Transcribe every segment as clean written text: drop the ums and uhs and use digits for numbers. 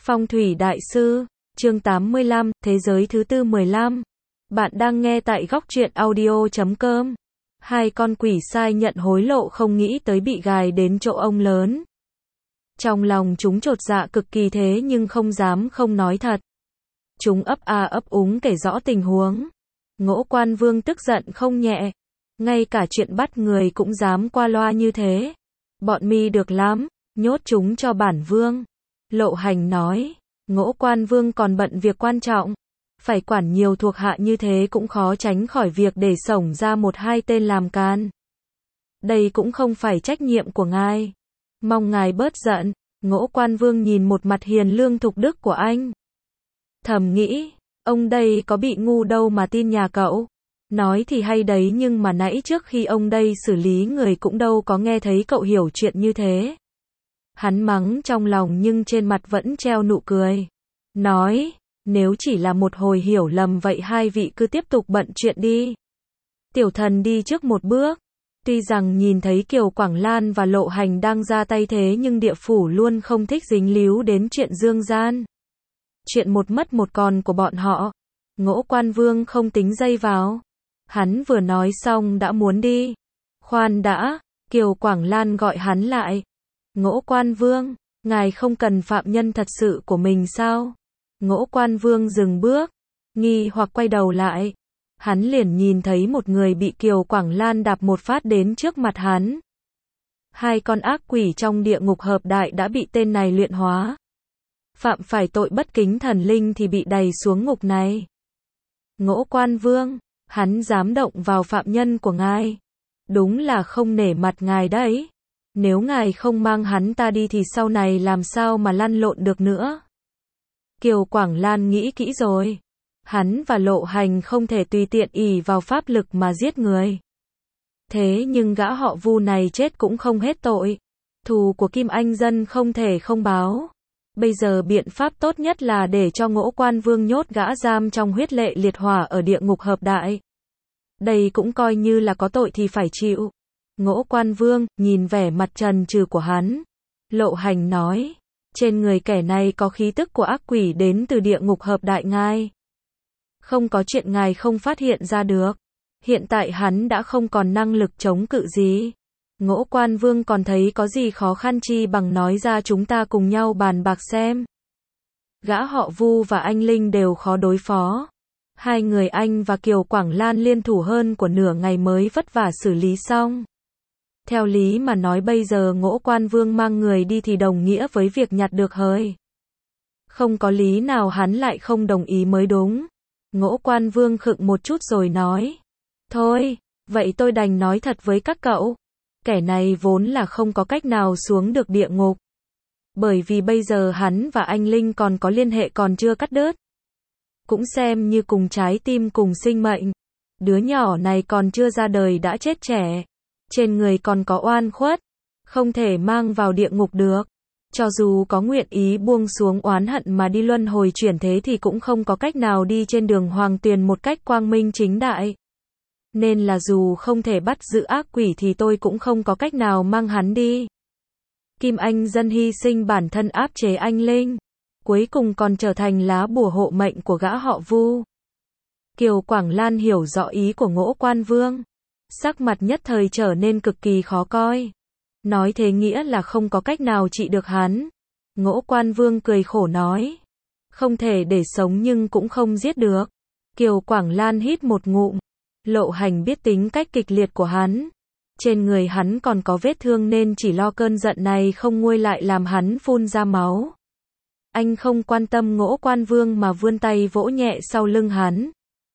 Phong thủy đại sư, chương 85, thế giới thứ tư 15. Bạn đang nghe tại góc truyện audio.com. Hai con quỷ sai nhận hối lộ không nghĩ tới bị gài đến chỗ ông lớn. Trong lòng chúng chột dạ cực kỳ thế nhưng không dám không nói thật. Chúng ấp a ấp úng kể rõ tình huống. Ngỗ Quan Vương tức giận không nhẹ. Ngay cả chuyện bắt người cũng dám qua loa như thế. Bọn mi được lắm, nhốt chúng cho bản vương. Lộ Hành nói, Ngỗ Quan Vương còn bận việc quan trọng. Phải quản nhiều thuộc hạ như thế cũng khó tránh khỏi việc để xổng ra một hai tên làm can. Đây cũng không phải trách nhiệm của ngài. Mong ngài bớt giận. Ngỗ Quan Vương nhìn một mặt hiền lương thục đức của anh. Thầm nghĩ, ông đây có bị ngu đâu mà tin nhà cậu. Nói thì hay đấy nhưng mà nãy trước khi ông đây xử lý người cũng đâu có nghe thấy cậu hiểu chuyện như thế. Hắn mắng trong lòng nhưng trên mặt vẫn treo nụ cười. Nói, nếu chỉ là một hồi hiểu lầm vậy hai vị cứ tiếp tục bận chuyện đi. Tiểu thần đi trước một bước. Tuy rằng nhìn thấy Kiều Quảng Lan và Lộ Hành đang ra tay thế nhưng địa phủ luôn không thích dính líu đến chuyện dương gian. Chuyện một mất một còn của bọn họ. Ngỗ Quan Vương không tính dây vào. Hắn vừa nói xong đã muốn đi. Khoan đã, Kiều Quảng Lan gọi hắn lại. Ngỗ Quan Vương, ngài không cần phạm nhân thật sự của mình sao? Ngỗ Quan Vương dừng bước, nghi hoặc quay đầu lại. Hắn liền nhìn thấy một người bị Kiều Quảng Lan đạp một phát đến trước mặt hắn. Hai con ác quỷ trong địa ngục hợp đại đã bị tên này luyện hóa. Phạm phải tội bất kính thần linh thì bị đày xuống ngục này. Ngỗ Quan Vương, hắn dám động vào phạm nhân của ngài. Đúng là không nể mặt ngài đấy. Nếu ngài không mang hắn ta đi thì sau này làm sao mà lăn lộn được nữa. Kiều Quảng Lan nghĩ kỹ rồi. Hắn và Lộ Hành không thể tùy tiện ỷ vào pháp lực mà giết người. Thế nhưng gã họ Vu này chết cũng không hết tội. Thù của Kim Anh Dân không thể không báo. Bây giờ biện pháp tốt nhất là để cho Ngỗ Quan Vương nhốt gã giam trong huyết lệ liệt hỏa ở địa ngục hợp đại. Đây cũng coi như là có tội thì phải chịu. Ngỗ Quan Vương nhìn vẻ mặt trần trừ của hắn. Lộ Hành nói, trên người kẻ này có khí tức của ác quỷ đến từ địa ngục hợp đại ngài. Không có chuyện ngài không phát hiện ra được. Hiện tại hắn đã không còn năng lực chống cự gì. Ngỗ Quan Vương còn thấy có gì khó khăn chi bằng nói ra chúng ta cùng nhau bàn bạc xem. Gã họ Vu và anh Linh đều khó đối phó. Hai người anh và Kiều Quảng Lan liên thủ hơn của nửa ngày mới vất vả xử lý xong. Theo lý mà nói bây giờ Ngỗ Quan Vương mang người đi thì đồng nghĩa với việc nhặt được hời. Không có lý nào hắn lại không đồng ý mới đúng. Ngỗ Quan Vương khựng một chút rồi nói. Thôi, vậy tôi đành nói thật với các cậu. Kẻ này vốn là không có cách nào xuống được địa ngục. Bởi vì bây giờ hắn và anh Linh còn có liên hệ còn chưa cắt đứt. Cũng xem như cùng trái tim cùng sinh mệnh. Đứa nhỏ này còn chưa ra đời đã chết trẻ. Trên người còn có oan khuất. Không thể mang vào địa ngục được. Cho dù có nguyện ý buông xuống oán hận mà đi luân hồi chuyển thế thì cũng không có cách nào đi trên đường hoàng tuyền một cách quang minh chính đại. Nên là dù không thể bắt giữ ác quỷ thì tôi cũng không có cách nào mang hắn đi. Kim Anh Dân hy sinh bản thân áp chế anh Linh. Cuối cùng còn trở thành lá bùa hộ mệnh của gã họ Vu. Kiều Quảng Lan hiểu rõ ý của Ngỗ Quan Vương. Sắc mặt nhất thời trở nên cực kỳ khó coi. Nói thế nghĩa là không có cách nào trị được hắn. Ngỗ Quan Vương cười khổ nói. Không thể để sống nhưng cũng không giết được. Kiều Quảng Lan hít một ngụm. Lộ Hành biết tính cách kịch liệt của hắn. Trên người hắn còn có vết thương nên chỉ lo cơn giận này không nguôi lại làm hắn phun ra máu. Anh không quan tâm Ngỗ Quan Vương mà vươn tay vỗ nhẹ sau lưng hắn.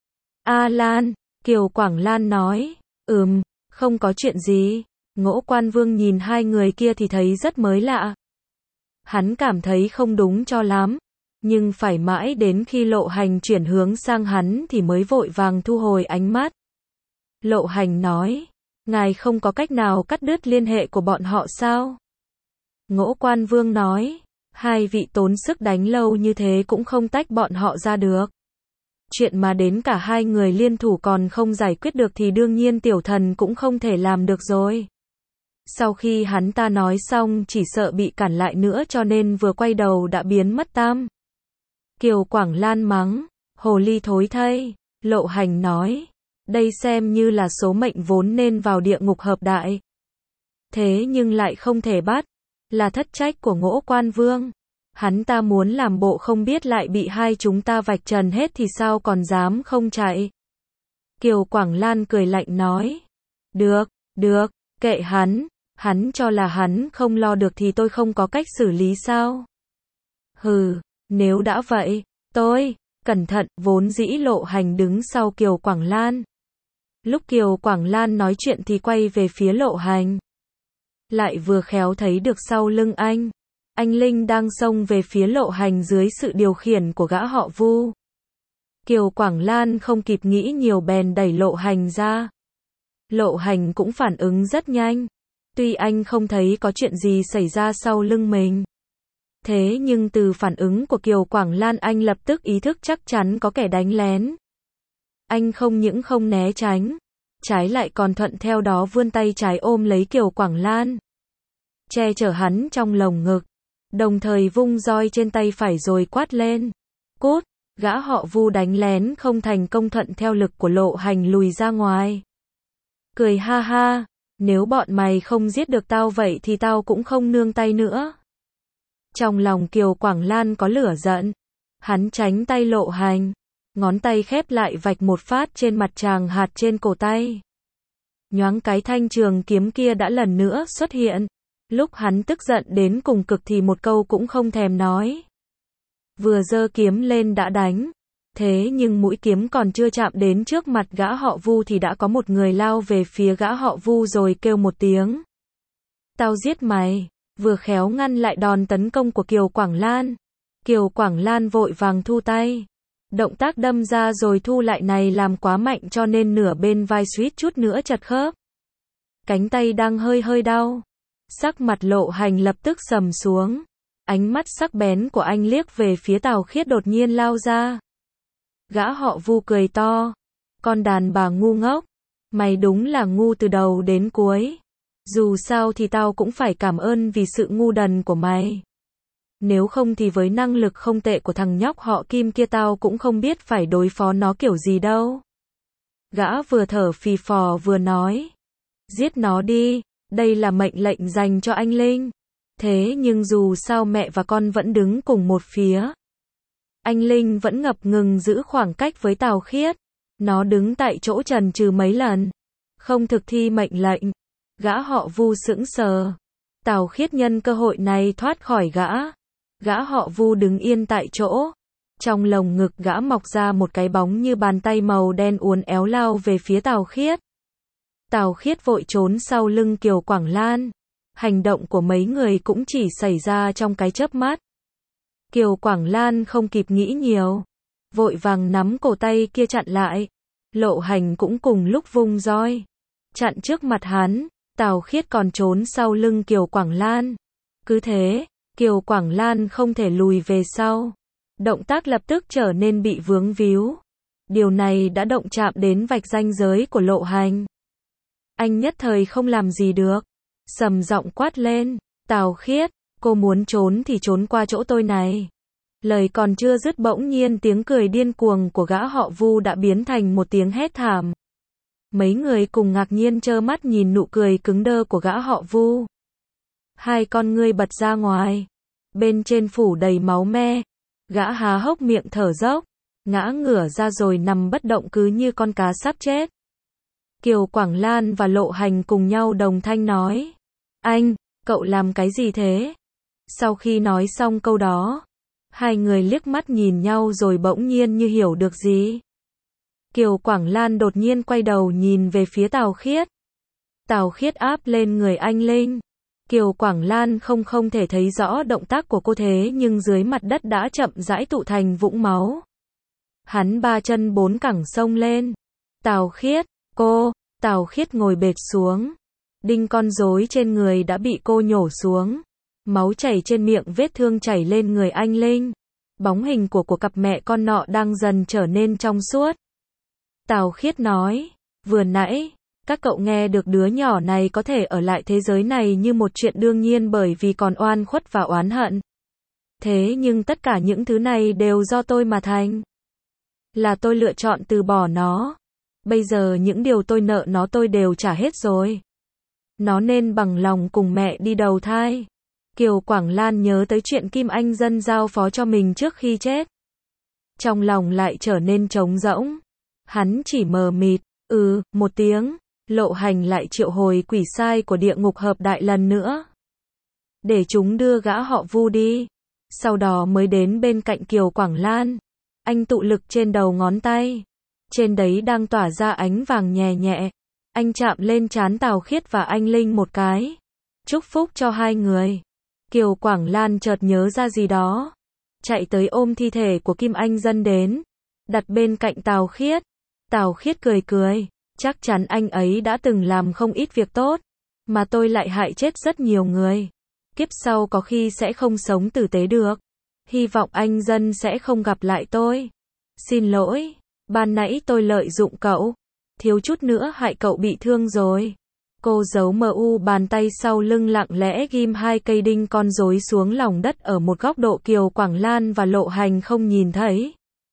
A Lan, Kiều Quảng Lan nói. Không có chuyện gì. Ngỗ Quan Vương nhìn hai người kia thì thấy rất mới lạ. Hắn cảm thấy không đúng cho lắm. Nhưng phải mãi đến khi Lộ Hành chuyển hướng sang hắn thì mới vội vàng thu hồi ánh mắt. Lộ Hành nói. Ngài không có cách nào cắt đứt liên hệ của bọn họ sao? Ngỗ Quan Vương nói. Hai vị tốn sức đánh lâu như thế cũng không tách bọn họ ra được. Chuyện mà đến cả hai người liên thủ còn không giải quyết được thì đương nhiên tiểu thần cũng không thể làm được rồi. Sau khi hắn ta nói xong chỉ sợ bị cản lại nữa cho nên vừa quay đầu đã biến mất tăm. Kiều Quảng Lan mắng, hồ ly thối thay. Lộ Hành nói, đây xem như là số mệnh vốn nên vào địa ngục hợp đại. Thế nhưng lại không thể bắt, là thất trách của Ngỗ Quan Vương. Hắn ta muốn làm bộ không biết lại bị hai chúng ta vạch trần hết thì sao còn dám không chạy. Kiều Quảng Lan cười lạnh nói, được, kệ hắn cho là hắn không lo được thì tôi không có cách xử lý sao? Hừ, nếu đã vậy, cẩn thận, vốn dĩ Lộ Hành đứng sau Kiều Quảng Lan. Lúc Kiều Quảng Lan nói chuyện thì quay về phía Lộ Hành. Lại vừa khéo thấy được sau lưng anh Linh đang xông về phía Lộ Hành dưới sự điều khiển của gã họ Vu. Kiều Quảng Lan không kịp nghĩ nhiều bèn đẩy Lộ Hành ra. Lộ Hành cũng phản ứng rất nhanh. Tuy anh không thấy có chuyện gì xảy ra sau lưng mình. Thế nhưng từ phản ứng của Kiều Quảng Lan anh lập tức ý thức chắc chắn có kẻ đánh lén. Anh không những không né tránh, trái lại còn thuận theo đó vươn tay trái ôm lấy Kiều Quảng Lan, che chở hắn trong lồng ngực, đồng thời vung roi trên tay phải rồi quát lên. Cút, gã họ Vu đánh lén không thành công thuận theo lực của Lộ Hành lùi ra ngoài. Cười ha ha, nếu bọn mày không giết được tao vậy thì tao cũng không nương tay nữa. Trong lòng Kiều Quảng Lan có lửa giận, hắn tránh tay Lộ Hành, ngón tay khép lại vạch một phát trên mặt chàng hạt trên cổ tay. Nhoáng cái thanh trường kiếm kia đã lần nữa xuất hiện. Lúc hắn tức giận đến cùng cực thì một câu cũng không thèm nói. Vừa giơ kiếm lên đã đánh. Thế nhưng mũi kiếm còn chưa chạm đến trước mặt gã họ Vu thì đã có một người lao về phía gã họ Vu rồi kêu một tiếng. Tao giết mày, vừa khéo ngăn lại đòn tấn công của Kiều Quảng Lan. Kiều Quảng Lan vội vàng thu tay. Động tác đâm ra rồi thu lại này làm quá mạnh cho nên nửa bên vai suýt chút nữa chật khớp. Cánh tay đang hơi đau. Sắc mặt Lộ Hành lập tức sầm xuống. Ánh mắt sắc bén của anh liếc về phía Tào Khiết đột nhiên lao ra. Gã họ Vu cười to. Con đàn bà ngu ngốc. Mày đúng là ngu từ đầu đến cuối. Dù sao thì tao cũng phải cảm ơn vì sự ngu đần của mày. Nếu không thì với năng lực không tệ của thằng nhóc họ Kim kia tao cũng không biết phải đối phó nó kiểu gì đâu. Gã vừa thở phì phò vừa nói. Giết nó đi, đây là mệnh lệnh dành cho anh Linh. Thế nhưng dù sao mẹ và con vẫn đứng cùng một phía. Anh Linh vẫn ngập ngừng giữ khoảng cách với Tào Khiết. Nó đứng tại chỗ chần chừ mấy lần. Không thực thi mệnh lệnh. Gã họ Vu sững sờ. Tào Khiết nhân cơ hội này thoát khỏi gã. Gã họ Vu đứng yên tại chỗ. Trong lồng ngực gã mọc ra một cái bóng như bàn tay màu đen uốn éo lao về phía Tào Khiết. Tào Khiết vội trốn sau lưng Kiều Quảng Lan. Hành động của mấy người cũng chỉ xảy ra trong cái chớp mắt. Kiều Quảng Lan không kịp nghĩ nhiều. Vội vàng nắm cổ tay kia chặn lại. Lộ Hành cũng cùng lúc vung roi. Chặn trước mặt hắn. Tào Khiết còn trốn sau lưng Kiều Quảng Lan. Cứ thế, Kiều Quảng Lan không thể lùi về sau. Động tác lập tức trở nên bị vướng víu. Điều này đã động chạm đến vạch ranh giới của Lộ Hành. Anh nhất thời không làm gì được. Sầm giọng quát lên. Tào Khiết, cô muốn trốn thì trốn qua chỗ tôi này. Lời còn chưa dứt bỗng nhiên tiếng cười điên cuồng của gã họ Vu đã biến thành một tiếng hét thảm. Mấy người cùng ngạc nhiên trơ mắt nhìn nụ cười cứng đơ của gã họ Vu. Hai con ngươi bật ra ngoài. Bên trên phủ đầy máu me. Gã há hốc miệng thở dốc. Ngã ngửa ra rồi nằm bất động cứ như con cá sắp chết. Kiều Quảng Lan và Lộ Hành cùng nhau đồng thanh nói. Anh, cậu làm cái gì thế? Sau khi nói xong câu đó, hai người liếc mắt nhìn nhau rồi bỗng nhiên như hiểu được gì. Kiều Quảng Lan đột nhiên quay đầu nhìn về phía Tào Khiết. Tào Khiết áp lên người anh Linh. Kiều Quảng Lan không thể thấy rõ động tác của cô thế nhưng dưới mặt đất đã chậm rãi tụ thành vũng máu. Hắn ba chân bốn cẳng xông lên. Tào Khiết, cô, Tào Khiết ngồi bệt xuống. Đinh con rối trên người đã bị cô nhổ xuống. Máu chảy trên miệng vết thương chảy lên người anh Linh. Bóng hình của cặp mẹ con nọ đang dần trở nên trong suốt. Tào Khiết nói, vừa nãy, Các cậu nghe được đứa nhỏ này có thể ở lại thế giới này như một chuyện đương nhiên bởi vì còn oan khuất và oán hận. Thế nhưng tất cả những thứ này đều do tôi mà thành. Là tôi lựa chọn từ bỏ nó. Bây giờ những điều tôi nợ nó tôi đều trả hết rồi. Nó nên bằng lòng cùng mẹ đi đầu thai. Kiều Quảng Lan nhớ tới chuyện Kim Anh Dân giao phó cho mình trước khi chết. Trong lòng lại trở nên trống rỗng. Hắn chỉ mờ mịt, một tiếng, Lộ Hành lại triệu hồi quỷ sai của địa ngục hợp đại lần nữa. Để chúng đưa gã họ Vu đi. Sau đó mới đến bên cạnh Kiều Quảng Lan. Anh tụ lực trên đầu ngón tay. Trên đấy đang tỏa ra ánh vàng nhẹ nhẹ. Anh chạm lên trán Tào Khiết và anh Linh một cái. Chúc phúc cho hai người. Kiều Quảng Lan chợt nhớ ra gì đó. Chạy tới ôm thi thể của Kim Anh Dân đến. Đặt bên cạnh Tào Khiết. Tào Khiết cười cười. Chắc chắn anh ấy đã từng làm không ít việc tốt. Mà tôi lại hại chết rất nhiều người. Kiếp sau có khi sẽ không sống tử tế được. Hy vọng anh Dân sẽ không gặp lại tôi. Xin lỗi. Ban nãy tôi lợi dụng cậu. Thiếu chút nữa hại cậu bị thương rồi. Cô giấu bàn tay sau lưng lặng lẽ ghim 2 cây đinh con rối xuống lòng đất ở một góc độ Kiều Quảng Lan và Lộ Hành không nhìn thấy.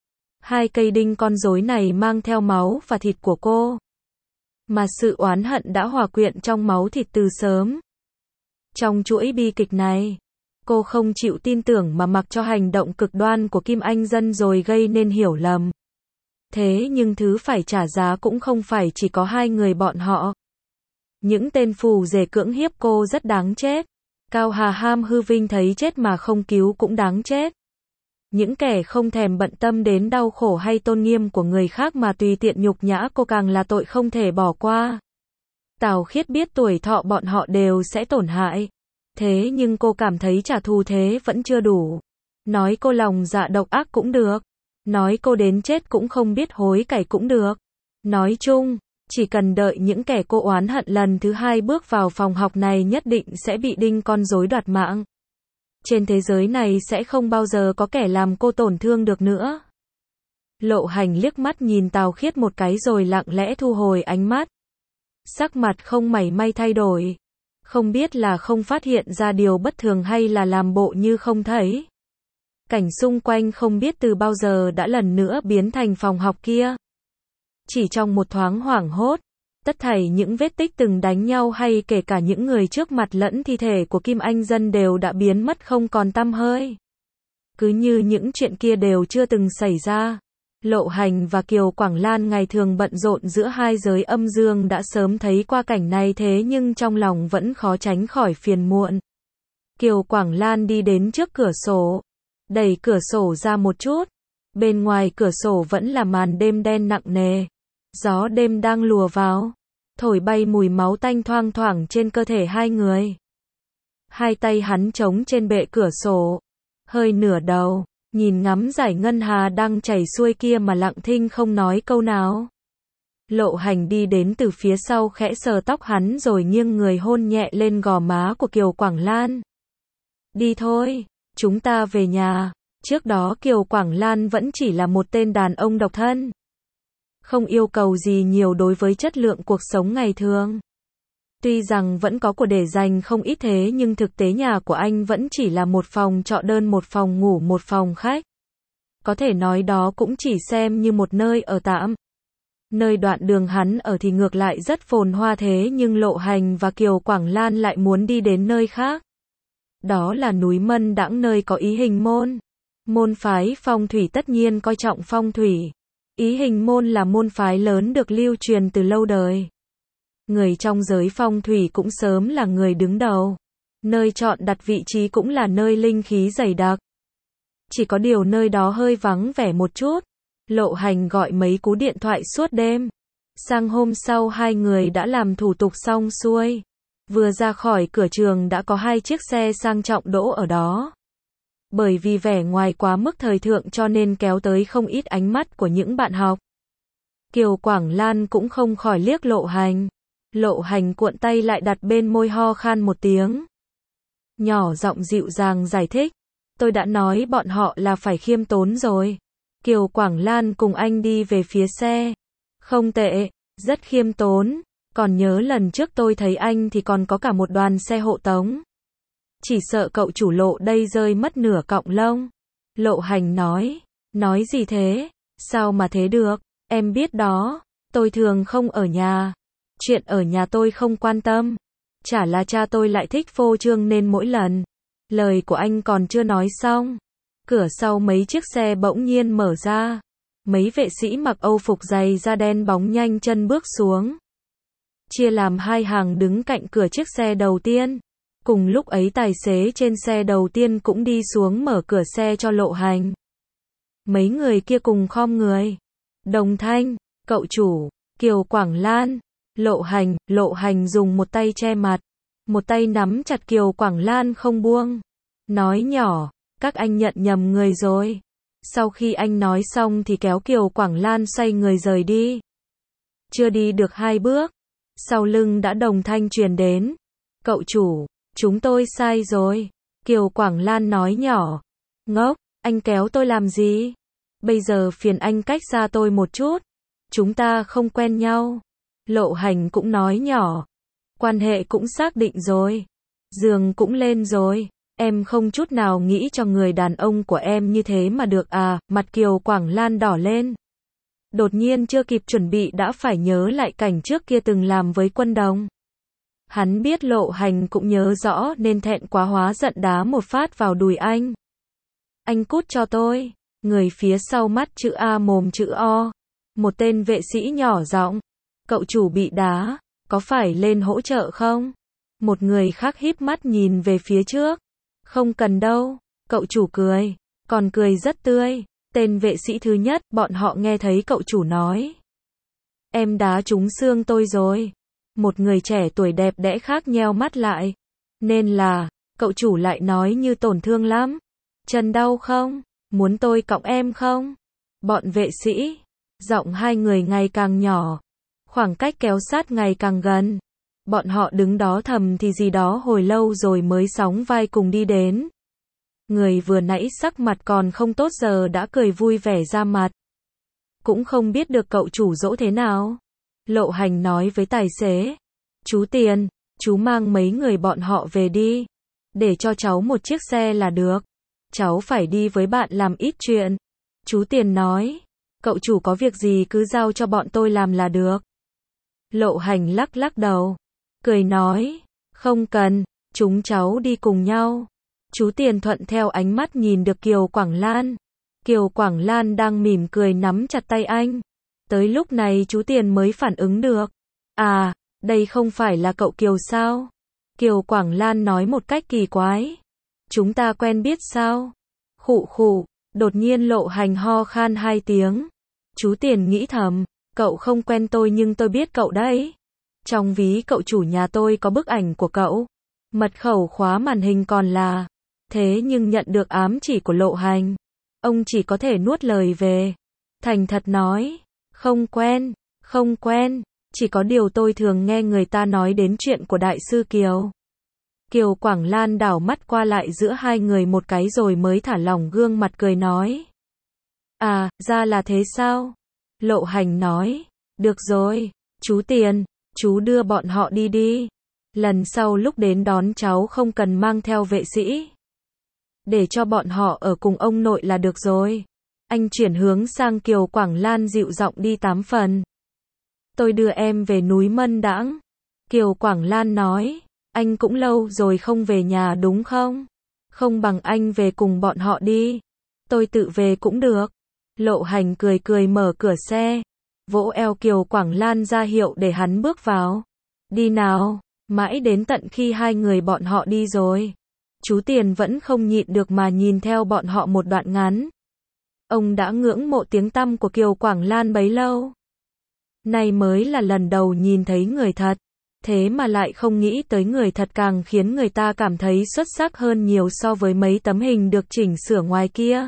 2 cây đinh con rối này mang theo máu và thịt của cô. Mà sự oán hận đã hòa quyện trong máu thịt từ sớm. Trong chuỗi bi kịch này, cô không chịu tin tưởng mà mặc cho hành động cực đoan của Kim Anh Dân rồi gây nên hiểu lầm. Thế nhưng thứ phải trả giá cũng không phải chỉ có 2 người bọn họ. Những tên phù rể cưỡng hiếp cô rất đáng chết. Cao Hà ham hư vinh thấy chết mà không cứu cũng đáng chết. Những kẻ không thèm bận tâm đến đau khổ hay tôn nghiêm của người khác mà tùy tiện nhục nhã cô càng là tội không thể bỏ qua. Tào Khiết biết tuổi thọ bọn họ đều sẽ tổn hại. Thế nhưng cô cảm thấy trả thù thế vẫn chưa đủ. Nói cô lòng dạ độc ác cũng được. Nói cô đến chết cũng không biết hối cải cũng được. Nói chung, chỉ cần đợi những kẻ cô oán hận lần thứ 2 bước vào phòng học này nhất định sẽ bị đinh con rối đoạt mạng. Trên thế giới này sẽ không bao giờ có kẻ làm cô tổn thương được nữa. Lộ Hành liếc mắt nhìn Tào Khiết một cái rồi lặng lẽ thu hồi ánh mắt. Sắc mặt không mảy may thay đổi. Không biết là không phát hiện ra điều bất thường hay là làm bộ như không thấy. Cảnh xung quanh không biết từ bao giờ đã lần nữa biến thành phòng học kia. Chỉ trong một thoáng hoảng hốt, tất thảy những vết tích từng đánh nhau hay kể cả những người trước mặt lẫn thi thể của Kim Anh Dân đều đã biến mất không còn tăm hơi. Cứ như những chuyện kia đều chưa từng xảy ra. Lộ Hành và Kiều Quảng Lan ngày thường bận rộn giữa hai giới âm dương đã sớm thấy qua cảnh này thế nhưng trong lòng vẫn khó tránh khỏi phiền muộn. Kiều Quảng Lan đi đến trước cửa sổ, đẩy cửa sổ ra một chút. Bên ngoài cửa sổ vẫn là màn đêm đen nặng nề. Gió đêm đang lùa vào, thổi bay mùi máu tanh thoang thoảng trên cơ thể hai người. Hai tay hắn chống trên bệ cửa sổ, hơi nửa đầu, nhìn ngắm dải ngân hà đang chảy xuôi kia mà lặng thinh không nói câu nào. Lộ Hành đi đến từ phía sau khẽ sờ tóc hắn rồi nghiêng người hôn nhẹ lên gò má của Kiều Quảng Lan. Đi thôi, chúng ta về nhà. Trước đó Kiều Quảng Lan vẫn chỉ là một tên đàn ông độc thân. Không yêu cầu gì nhiều đối với chất lượng cuộc sống ngày thường. Tuy rằng vẫn có của để dành không ít thế nhưng thực tế nhà của anh vẫn chỉ là một phòng trọ đơn, một phòng ngủ, một phòng khách. Có thể nói đó cũng chỉ xem như một nơi ở tạm. Nơi đoạn đường hắn ở thì ngược lại rất phồn hoa thế nhưng Lộ Hành và Kiều Quảng Lan lại muốn đi đến nơi khác. Đó là núi Mân Đãng, nơi có Ý Hình Môn. Môn phái phong thủy tất nhiên coi trọng phong thủy. Ý Hình Môn là môn phái lớn được lưu truyền từ lâu đời. Người trong giới phong thủy cũng sớm là người đứng đầu. Nơi chọn đặt vị trí cũng là nơi linh khí dày đặc. Chỉ có điều nơi đó hơi vắng vẻ một chút. Lộ Hành gọi mấy cú điện thoại suốt đêm. Sang hôm sau hai người đã làm thủ tục xong xuôi. Vừa ra khỏi cửa trường đã có 2 chiếc xe sang trọng đỗ ở đó. Bởi vì vẻ ngoài quá mức thời thượng cho nên kéo tới không ít ánh mắt của những bạn học. Kiều Quảng Lan cũng không khỏi liếc Lộ Hành. Lộ Hành cuộn tay lại đặt bên môi, ho khan một tiếng. Nhỏ giọng dịu dàng giải thích. Tôi đã nói bọn họ là phải khiêm tốn rồi. Kiều Quảng Lan cùng anh đi về phía xe. Không tệ, rất khiêm tốn. Còn nhớ lần trước tôi thấy anh thì còn có cả một đoàn xe hộ tống. Chỉ sợ cậu chủ Lộ đây rơi mất nửa cọng lông. Lộ Hành nói. Nói gì thế? Sao mà thế được? Em biết đó, tôi thường không ở nhà. Chuyện ở nhà tôi không quan tâm. Chả là cha tôi lại thích phô trương nên mỗi lần. Lời của anh còn chưa nói xong. Cửa sau mấy chiếc xe bỗng nhiên mở ra. Mấy vệ sĩ mặc Âu phục dày da đen bóng nhanh chân bước xuống. Chia làm hai hàng đứng cạnh cửa chiếc xe đầu tiên. Cùng lúc ấy tài xế trên xe đầu tiên cũng đi xuống mở cửa xe cho Lộ Hành. Mấy người kia cùng khom người. Đồng Thanh, cậu chủ, Kiều Quảng Lan, Lộ Hành dùng một tay che mặt. Một tay nắm chặt Kiều Quảng Lan không buông. Nói nhỏ, các anh nhận nhầm người rồi. Sau khi anh nói xong thì kéo Kiều Quảng Lan xoay người rời đi. Chưa đi được 2 bước. Sau lưng đã Đồng Thanh truyền đến. Cậu chủ, chúng tôi sai rồi. Kiều Quảng Lan nói nhỏ. Ngốc, anh kéo tôi làm gì? Bây giờ phiền anh cách xa tôi một chút. Chúng ta không quen nhau. Lộ Hành cũng nói nhỏ. Quan hệ cũng xác định rồi. Giường cũng lên rồi. Em không chút nào nghĩ cho người đàn ông của em như thế mà được à, mặt Kiều Quảng Lan đỏ lên. Đột nhiên chưa kịp chuẩn bị đã phải nhớ lại cảnh trước kia từng làm với Quân Đồng. Hắn biết Lộ Hành cũng nhớ rõ nên thẹn quá hóa giận đá một phát vào đùi anh. Anh cút cho tôi. Người phía sau mắt chữ A mồm chữ O. Một tên vệ sĩ nhỏ giọng. Cậu chủ bị đá, có phải lên hỗ trợ không? Một người khác híp mắt nhìn về phía trước. Không cần đâu, cậu chủ cười, còn cười rất tươi. Tên vệ sĩ thứ nhất, bọn họ nghe thấy cậu chủ nói. Em đá trúng xương tôi rồi. Một người trẻ tuổi đẹp đẽ khác nheo mắt lại. Nên là, cậu chủ lại nói như tổn thương lắm. Chân đau không? Muốn tôi cõng em không? Bọn vệ sĩ, giọng hai người ngày càng nhỏ. Khoảng cách kéo sát ngày càng gần. Bọn họ đứng đó thầm thì gì đó hồi lâu rồi mới sóng vai cùng đi đến. Người vừa nãy sắc mặt còn không tốt giờ đã cười vui vẻ ra mặt. Cũng không biết được cậu chủ dỗ thế nào. Lộ Hành nói với tài xế. Chú Tiền, chú mang mấy người bọn họ về đi. Để cho cháu một chiếc xe là được. Cháu phải đi với bạn làm ít chuyện. Chú Tiền nói. Cậu chủ có việc gì cứ giao cho bọn tôi làm là được. Lộ Hành lắc lắc đầu. Cười nói. Không cần, chúng cháu đi cùng nhau. Chú Tiền thuận theo ánh mắt nhìn được Kiều Quảng Lan. Kiều Quảng Lan đang mỉm cười nắm chặt tay anh. Tới lúc này chú Tiền mới phản ứng được. À, đây không phải là cậu Kiều sao? Kiều Quảng Lan nói một cách kỳ quái. Chúng ta quen biết sao? Khụ khụ, đột nhiên Lộ Hành ho khan 2 tiếng. Chú Tiền nghĩ thầm, cậu không quen tôi nhưng tôi biết cậu đấy. Trong ví cậu chủ nhà tôi có bức ảnh của cậu. Mật khẩu khóa màn hình còn là. Thế nhưng nhận được ám chỉ của Lộ Hành. Ông chỉ có thể nuốt lời về. Thành thật nói. Không quen. Chỉ có điều tôi thường nghe người ta nói đến chuyện của Đại sư Kiều. Kiều Quảng Lan đảo mắt qua lại giữa hai người một cái rồi mới thả lỏng gương mặt cười nói. À, ra là thế sao? Lộ Hành nói. Được rồi, chú Tiền, chú đưa bọn họ đi đi. Lần sau lúc đến đón cháu không cần mang theo vệ sĩ. Để cho bọn họ ở cùng ông nội là được rồi. Anh chuyển hướng sang Kiều Quảng Lan dịu giọng đi 8 phần. Tôi đưa em về núi Mân Đãng. Kiều Quảng Lan nói. Anh cũng lâu rồi không về nhà đúng không? Không bằng anh về cùng bọn họ đi. Tôi tự về cũng được. Lộ Hành cười cười mở cửa xe. Vỗ eo Kiều Quảng Lan ra hiệu để hắn bước vào. Đi nào. Mãi đến tận khi hai người bọn họ đi rồi. Chú Tiền vẫn không nhịn được mà nhìn theo bọn họ một đoạn ngắn. Ông đã ngưỡng mộ tiếng tăm của Kiều Quảng Lan bấy lâu. Nay mới là lần đầu nhìn thấy người thật. Thế mà lại không nghĩ tới người thật càng khiến người ta cảm thấy xuất sắc hơn nhiều so với mấy tấm hình được chỉnh sửa ngoài kia.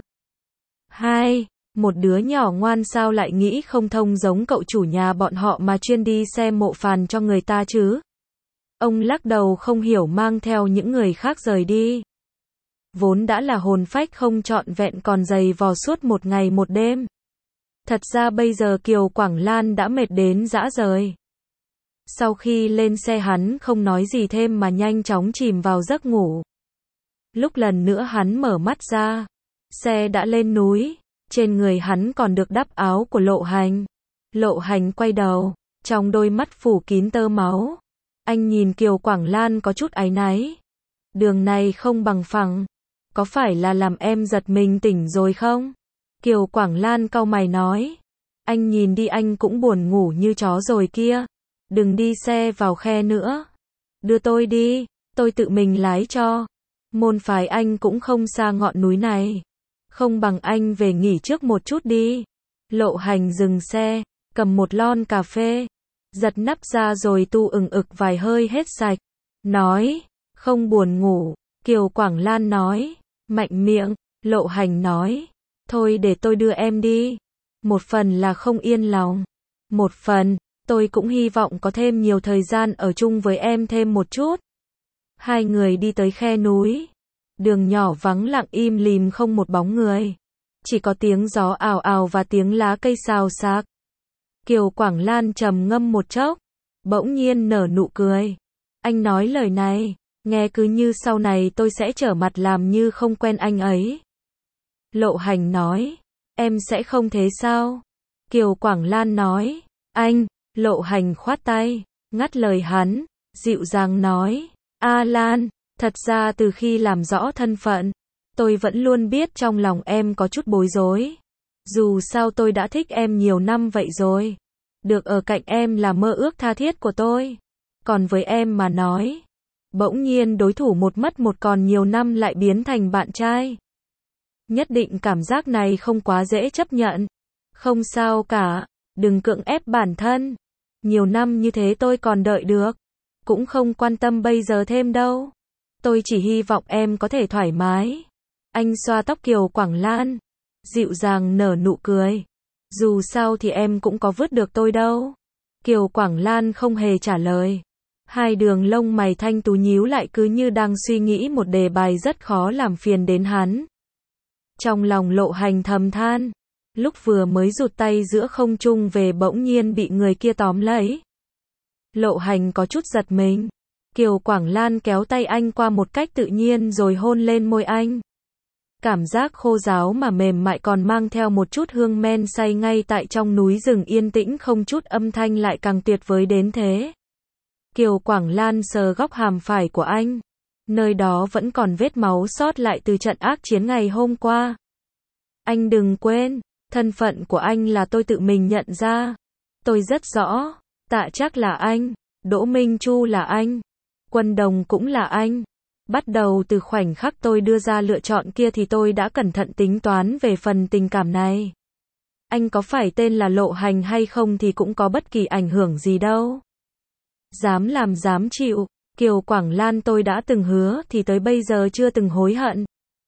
Một đứa nhỏ ngoan sao lại nghĩ không thông giống cậu chủ nhà bọn họ mà chuyên đi xem mộ phàn cho người ta chứ? Ông lắc đầu không hiểu mang theo những người khác rời đi. Vốn đã là hồn phách không trọn vẹn còn dày vò suốt một ngày một đêm. Thật ra bây giờ Kiều Quảng Lan đã mệt đến rã rời. Sau khi lên xe hắn không nói gì thêm mà nhanh chóng chìm vào giấc ngủ. Lúc lần nữa hắn mở mắt ra, xe đã lên núi, trên người hắn còn được đắp áo của Lộ Hành. Lộ Hành quay đầu, trong đôi mắt phủ kín tơ máu. Anh nhìn Kiều Quảng Lan có chút áy náy. Đường này không bằng phẳng, có phải là làm em giật mình tỉnh rồi không? Kiều Quảng Lan cau mày nói. Anh nhìn đi, anh cũng buồn ngủ như chó rồi kia. Đừng đi xe vào khe nữa. Đưa tôi đi, tôi tự mình lái cho. Môn phái anh cũng không xa ngọn núi này. Không bằng anh về nghỉ trước một chút đi. Lộ Hành dừng xe, cầm một lon cà phê, giật nắp ra rồi tu ực vài hơi hết sạch. Nói, không buồn ngủ. Kiều Quảng Lan nói, mạnh miệng. Lộ Hành nói, thôi để tôi đưa em đi. Một phần là không yên lòng. Một phần, tôi cũng hy vọng có thêm nhiều thời gian ở chung với em thêm một chút. Hai người đi tới khe núi. Đường nhỏ vắng lặng im lìm không một bóng người. Chỉ có tiếng gió ào ào và tiếng lá cây xào xạc. Kiều Quảng Lan trầm ngâm một chốc, bỗng nhiên nở nụ cười. Anh nói lời này, nghe cứ như sau này tôi sẽ trở mặt làm như không quen anh ấy. Lộ Hành nói, em sẽ không thế sao? Kiều Quảng Lan nói, anh. Lộ Hành khoát tay, ngắt lời hắn, dịu dàng nói, A Lan, thật ra từ khi làm rõ thân phận, tôi vẫn luôn biết trong lòng em có chút bối rối. Dù sao tôi đã thích em nhiều năm vậy rồi. Được ở cạnh em là mơ ước tha thiết của tôi. Còn với em mà nói, bỗng nhiên đối thủ một mất một còn nhiều năm lại biến thành bạn trai. Nhất định cảm giác này không quá dễ chấp nhận. Không sao cả, đừng cưỡng ép bản thân. Nhiều năm như thế tôi còn đợi được. Cũng không quan tâm bây giờ thêm đâu. Tôi chỉ hy vọng em có thể thoải mái. Anh xoa tóc Kiều Quảng Lan, dịu dàng nở nụ cười. Dù sao thì em cũng có vứt được tôi đâu. Kiều Quảng Lan không hề trả lời. Hai đường lông mày thanh tú nhíu lại cứ như đang suy nghĩ một đề bài rất khó làm phiền đến hắn. Trong lòng Lộ Hành thầm than. Lúc vừa mới rụt tay giữa không trung về bỗng nhiên bị người kia tóm lấy. Lộ Hành có chút giật mình. Kiều Quảng Lan kéo tay anh qua một cách tự nhiên rồi hôn lên môi anh. Cảm giác khô ráo mà mềm mại còn mang theo một chút hương men say ngay tại trong núi rừng yên tĩnh không chút âm thanh lại càng tuyệt vời đến thế. Kiều Quảng Lan sờ góc hàm phải của anh. Nơi đó vẫn còn vết máu sót lại từ trận ác chiến ngày hôm qua. Anh đừng quên, thân phận của anh là tôi tự mình nhận ra. Tôi rất rõ, Tạ Trác là anh, Đỗ Minh Chu là anh, Quân Đồng cũng là anh. Bắt đầu từ khoảnh khắc tôi đưa ra lựa chọn kia thì tôi đã cẩn thận tính toán về phần tình cảm này. Anh có phải tên là Lộ Hành hay không thì cũng có bất kỳ ảnh hưởng gì đâu. Dám làm dám chịu, Kiều Quảng Lan tôi đã từng hứa thì tới bây giờ chưa từng hối hận.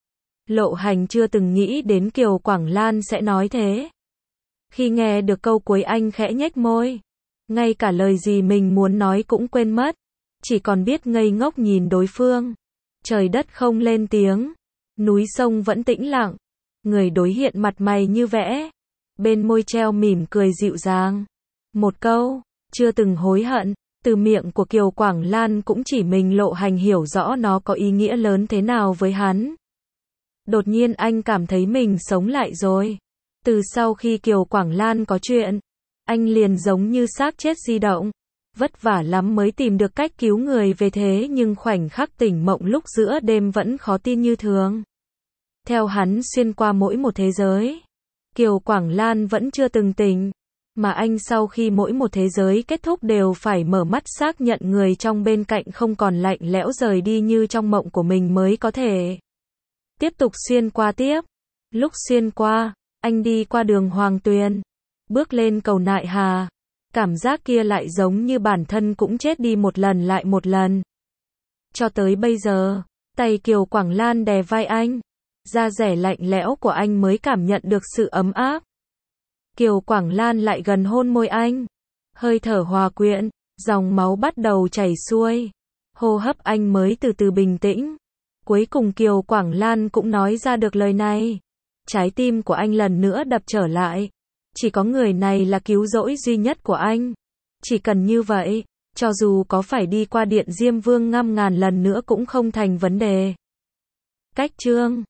Lộ Hành chưa từng nghĩ đến Kiều Quảng Lan sẽ nói thế. Khi nghe được câu cuối anh khẽ nhếch môi. Ngay cả lời gì mình muốn nói cũng quên mất. Chỉ còn biết ngây ngốc nhìn đối phương. Trời đất không lên tiếng. Núi sông vẫn tĩnh lặng. Người đối hiện mặt mày như vẽ. Bên môi treo mỉm cười dịu dàng. Một câu, chưa từng hối hận. Từ miệng của Kiều Quảng Lan cũng chỉ mình Lộ Hành hiểu rõ nó có ý nghĩa lớn thế nào với hắn. Đột nhiên anh cảm thấy mình sống lại rồi. Từ sau khi Kiều Quảng Lan có chuyện, anh liền giống như xác chết di động. Vất vả lắm mới tìm được cách cứu người về thế nhưng khoảnh khắc tỉnh mộng lúc giữa đêm vẫn khó tin như thường. Theo hắn xuyên qua mỗi một thế giới, Kiều Quảng Lan vẫn chưa từng tỉnh. Mà anh sau khi mỗi một thế giới kết thúc đều phải mở mắt xác nhận người trong bên cạnh không còn lạnh lẽo rời đi như trong mộng của mình mới có thể tiếp tục xuyên qua tiếp. Lúc xuyên qua, anh đi qua đường Hoàng Tuyền, bước lên cầu Nại Hà. Cảm giác kia lại giống như bản thân cũng chết đi một lần lại một lần. Cho tới bây giờ, tay Kiều Quảng Lan đè vai anh, da dẻ lạnh lẽo của anh mới cảm nhận được sự ấm áp. Kiều Quảng Lan lại gần hôn môi anh. Hơi thở hòa quyện, dòng máu bắt đầu chảy xuôi. Hô hấp anh mới từ từ bình tĩnh. Cuối cùng Kiều Quảng Lan cũng nói ra được lời này. Trái tim của anh lần nữa đập trở lại. Chỉ có người này là cứu rỗi duy nhất của anh. Chỉ cần như vậy, Cho dù có phải đi qua điện Diêm Vương ngăm ngàn lần nữa cũng không thành vấn đề. Cách chương